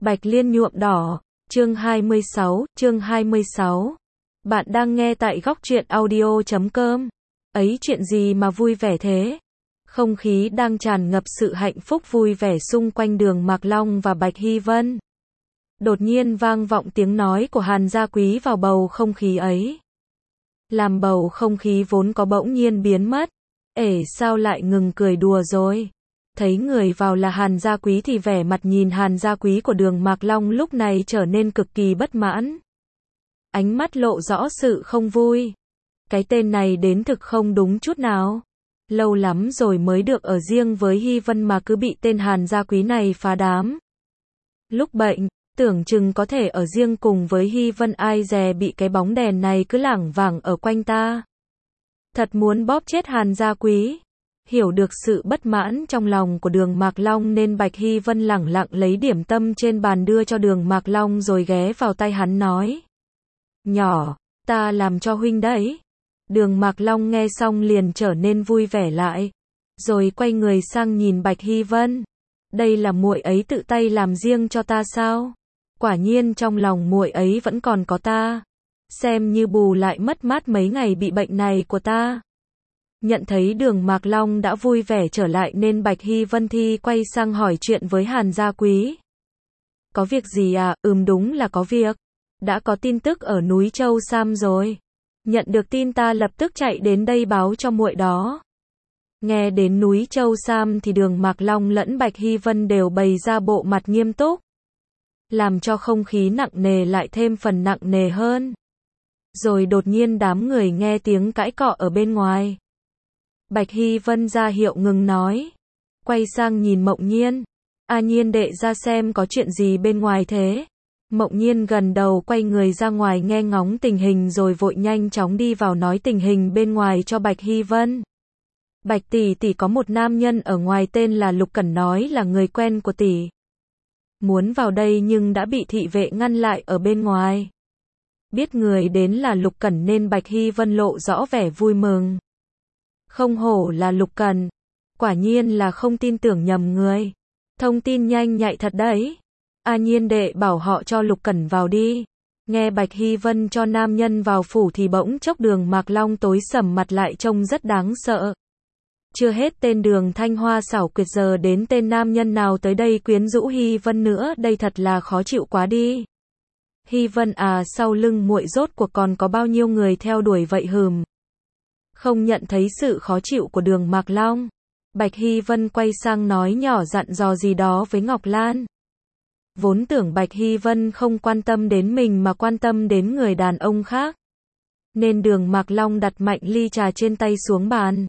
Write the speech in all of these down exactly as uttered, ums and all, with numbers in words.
Bạch Liên nhuộm đỏ, chương hai mươi sáu, chương hai mươi sáu. Bạn đang nghe tại góc truyện audio chấm com. Ấy chuyện gì mà vui vẻ thế? Không khí đang tràn ngập sự hạnh phúc vui vẻ xung quanh Đường Mạc Long và Bạch Hy Vân. Đột nhiên vang vọng tiếng nói của Hàn Gia Quý vào bầu không khí ấy. Làm bầu không khí vốn có bỗng nhiên biến mất. Ể sao lại ngừng cười đùa rồi? Thấy người vào là Hàn Gia Quý thì vẻ mặt nhìn Hàn Gia Quý của Đường Mạc Long lúc này trở nên cực kỳ bất mãn. Ánh mắt lộ rõ sự không vui. Cái tên này đến thực không đúng chút nào. Lâu lắm rồi mới được ở riêng với Hy Vân mà cứ bị tên Hàn Gia Quý này phá đám. Lúc bệnh, tưởng chừng có thể ở riêng cùng với Hy Vân, ai dè bị cái bóng đèn này cứ lảng vảng ở quanh ta. Thật muốn bóp chết Hàn Gia Quý. Hiểu được sự bất mãn trong lòng của Đường Mạc Long nên Bạch Hy Vân lẳng lặng lấy điểm tâm trên bàn đưa cho Đường Mạc Long rồi ghé vào tay hắn nói. Nhỏ, ta làm cho huynh đấy. Đường Mạc Long nghe xong liền trở nên vui vẻ lại. Rồi quay người sang nhìn Bạch Hy Vân. Đây là muội ấy tự tay làm riêng cho ta sao? Quả nhiên trong lòng muội ấy vẫn còn có ta. Xem như bù lại mất mát mấy ngày bị bệnh này của ta. Nhận thấy Đường Mạc Long đã vui vẻ trở lại nên Bạch Hy Vân thi quay sang hỏi chuyện với Hàn Gia Quý. Có việc gì à? Ừm đúng là có việc. Đã có tin tức ở núi Châu Sam rồi. Nhận được tin ta lập tức chạy đến đây báo cho muội đó. Nghe đến núi Châu Sam thì Đường Mạc Long lẫn Bạch Hy Vân đều bày ra bộ mặt nghiêm túc. Làm cho không khí nặng nề lại thêm phần nặng nề hơn. Rồi đột nhiên đám người nghe tiếng cãi cọ ở bên ngoài. Bạch Hy Vân ra hiệu ngừng nói. Quay sang nhìn Mộng Nhiên. A Nhiên đệ ra xem có chuyện gì bên ngoài thế. Mộng Nhiên gần đầu quay người ra ngoài nghe ngóng tình hình rồi vội nhanh chóng đi vào nói tình hình bên ngoài cho Bạch Hy Vân. Bạch tỷ tỷ có một nam nhân ở ngoài tên là Lục Cẩn, nói là người quen của tỷ. Muốn vào đây nhưng đã bị thị vệ ngăn lại ở bên ngoài. Biết người đến là Lục Cẩn nên Bạch Hy Vân lộ rõ vẻ vui mừng. Không hổ là Lục Cẩn. Quả nhiên là không tin tưởng nhầm người. Thông tin nhanh nhạy thật đấy. A Nhiên đệ bảo họ cho Lục Cẩn vào đi. Nghe Bạch Hy Vân cho nam nhân vào phủ thì bỗng chốc Đường Mạc Long tối sầm mặt lại trông rất đáng sợ. Chưa hết tên Đường Thanh Hoa xảo quyệt giờ đến tên nam nhân nào tới đây quyến rũ Hy Vân nữa, đây thật là khó chịu quá đi. Hy Vân à, sau lưng muội rốt cuộc còn có bao nhiêu người theo đuổi vậy hừm. Không nhận thấy sự khó chịu của Đường Mạc Long. Bạch Hy Vân quay sang nói nhỏ dặn dò gì đó với Ngọc Lan. Vốn tưởng Bạch Hy Vân không quan tâm đến mình mà quan tâm đến người đàn ông khác. Nên Đường Mạc Long đặt mạnh ly trà trên tay xuống bàn.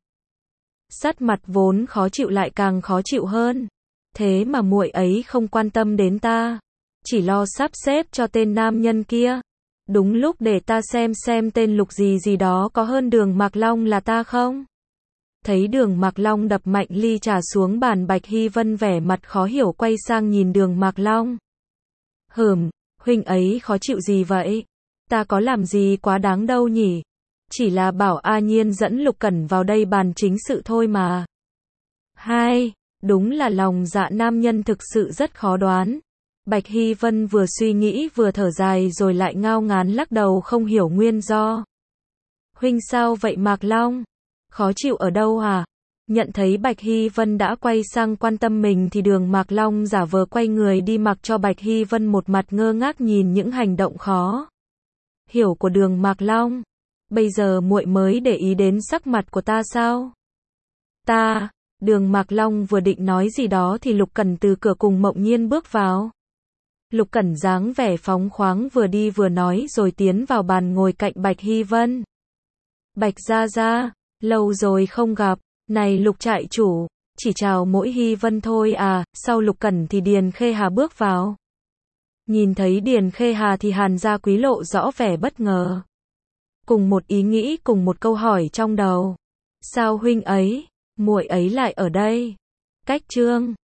Sắc mặt vốn khó chịu lại càng khó chịu hơn. Thế mà muội ấy không quan tâm đến ta. Chỉ lo sắp xếp cho tên nam nhân kia. Đúng lúc để ta xem xem tên Lục gì gì đó có hơn Đường Mạc Long là ta không? Thấy Đường Mạc Long đập mạnh ly trà xuống bàn, Bạch Hy Vân vẻ mặt khó hiểu quay sang nhìn Đường Mạc Long. Hừm, huynh ấy khó chịu gì vậy? Ta có làm gì quá đáng đâu nhỉ? Chỉ là bảo A Nhiên dẫn Lục Cẩn vào đây bàn chính sự thôi mà. Hai, đúng là lòng dạ nam nhân thực sự rất khó đoán. Bạch Hy Vân vừa suy nghĩ vừa thở dài rồi lại ngao ngán lắc đầu không hiểu nguyên do. Huynh sao vậy Mạc Long? Khó chịu ở đâu à? Nhận thấy Bạch Hy Vân đã quay sang quan tâm mình thì Đường Mạc Long giả vờ quay người đi, mặc cho Bạch Hy Vân một mặt ngơ ngác nhìn những hành động khó hiểu của Đường Mạc Long. Bây giờ muội mới để ý đến sắc mặt của ta sao? Ta, Đường Mạc Long vừa định nói gì đó thì Lục Cẩn từ cửa cùng Mộng Nhiên bước vào. Lục Cẩn dáng vẻ phóng khoáng vừa đi vừa nói rồi tiến vào bàn ngồi cạnh Bạch Hy Vân. Bạch gia gia, lâu rồi không gặp. Này Lục trại chủ, chỉ chào mỗi Hy Vân thôi à? Sau Lục Cẩn thì Điền Khê Hà bước vào. Nhìn thấy Điền Khê Hà thì Hàn Gia Quý lộ rõ vẻ bất ngờ. Cùng một ý nghĩ, cùng một câu hỏi trong đầu. Sao huynh ấy, muội ấy lại ở đây? Cách chương